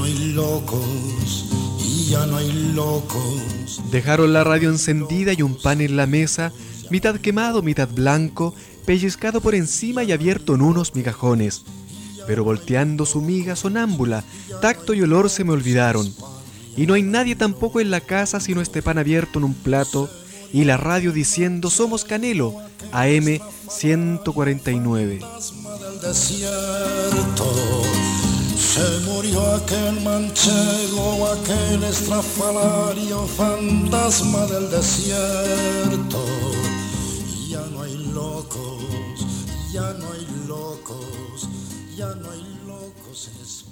hay locos, y ya no hay locos. Dejaron la radio encendida y un pan en la mesa, mitad quemado, mitad blanco, pellizcado por encima y abierto en unos migajones. Pero volteando su miga sonámbula, tacto y olor se me olvidaron. Y no hay nadie tampoco en la casa sino este pan abierto en un plato y la radio diciendo somos Canelo, AM 149. Del desierto, se murió aquel manchego, aquel estrafalario, fantasma del desierto. Y ya no hay locos, ya no hay locos, ya no hay locos en España.